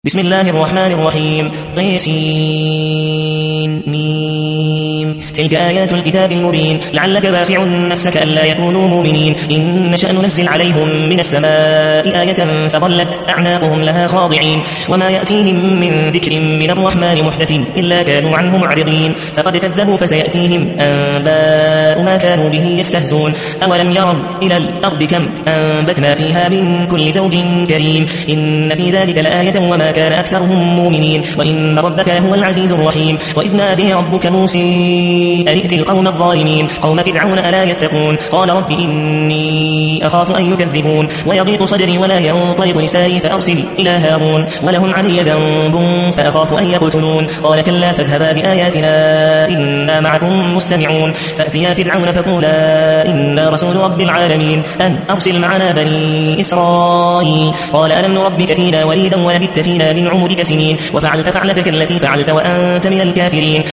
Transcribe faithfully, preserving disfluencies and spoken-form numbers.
بسم الله الرحمن الرحيم. طيسين ميم. تلك آيات الكتاب المبين. لعلك باخع نفسك ألا يكونوا مؤمنين إن نشأ ننزل عليهم من السماء آية فظلت أعناقهم لها خاضعين وما يأتيهم من ذكر من الرحمن محدث إلا كانوا عنه معرضين فقد كذبوا فسيأتيهم أنباء ما كانوا به يستهزون. أولم يروا إلى الأرض كم أنبتنا فيها من كل زوج كريم إن في ذلك لآية وما كان أكثرهم مؤمنين وإن ربك هو العزيز الرحيم. وإذ نادي ربك موسى أن ائت القوم الظالمين قوم فرعون ألا يتقون قال رب إني أخاف أن يكذبون ويضيق صدري ولا ينطلق لساني فأرسل إلى هارون ولهم علي ذنب فأخاف أن يقتلون قال كلا فاذهبا بآياتنا إنا معكم مستمعون فأتيا فرعون فقولا إنا رسول رب العالمين أن أرسل معنا بني إسرائيل قال ألم نربك فينا وليدا ولبثت فينا من عمرك سنين وفعلت فعلتك التي فعلت وأنت من الكافرين